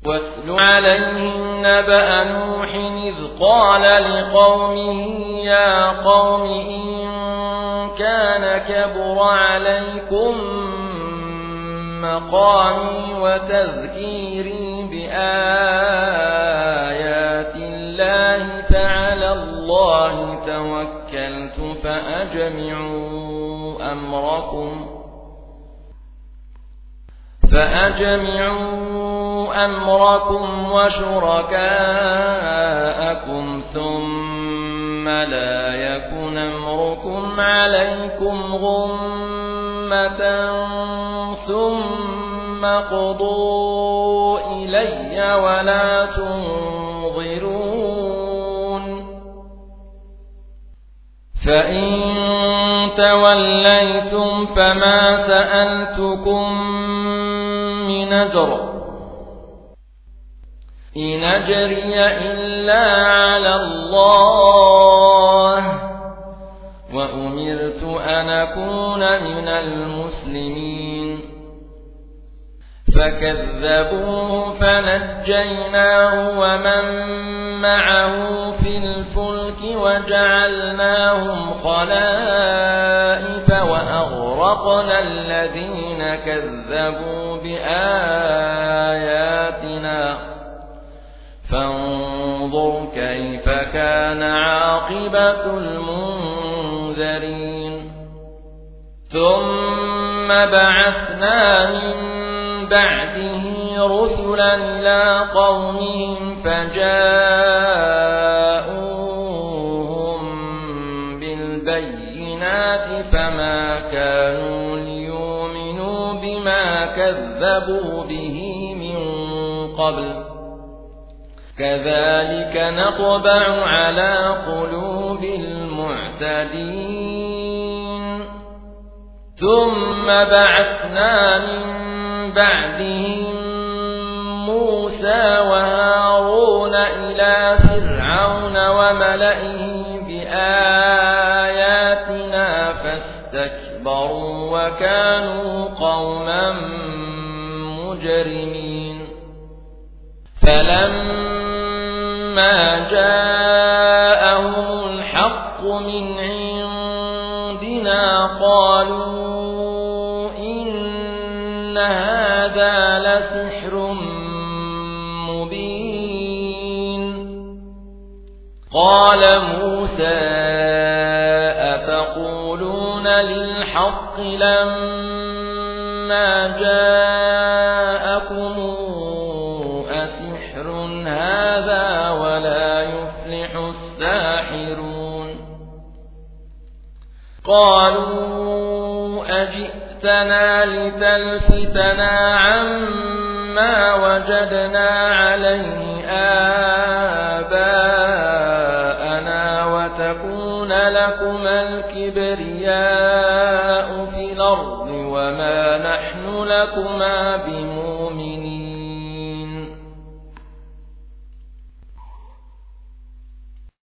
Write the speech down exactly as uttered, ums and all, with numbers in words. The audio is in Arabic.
واتل عليهم نبأ نوح إذ قال لقومه يا قوم إن كان كبر عليكم مقامي وتذكيري بآيات الله فعلى الله توكلت فأجمعوا أمركم فأجمعوا أمركم وشركاءكم ثم لا يكن أمركم عليكم غمة ثم قضوا إلي ولا تنظرون فإن توليتم فما سألتكم من أجر إن أجري إلا على الله وأمرت أن أكون من المسلمين فكذبوه فنجيناه ومن معه في الفلك وجعلناهم خلائف وأغرقنا الذين كذبوا بآياتنا فانظر كيف كان عاقبة المنذرين ثم بعثنا من بعده رسلا إلى قومهم فجاءوهم بالبينات فما كانوا ليؤمنوا بما كذبوا به من قبل كذلك نطبع على قلوب المعتدين ثم بعثنا من بعدهم موسى وهارون إلى فرعون وملئه بآياتنا فاستكبروا وكانوا قوما مجرمين فلما جاءهم الحق من عندنا قالوا إن هذا لسحر مبين قال موسى أتقولون للحق لما جاءكم أسحر هذا ولا يفلح الساحرون قالوا أجئتنا لتلفتنا عما وجدنا عليه آباءنا وتكون لكما الكبرياء في الأرض وما نحن لكما بمؤمنين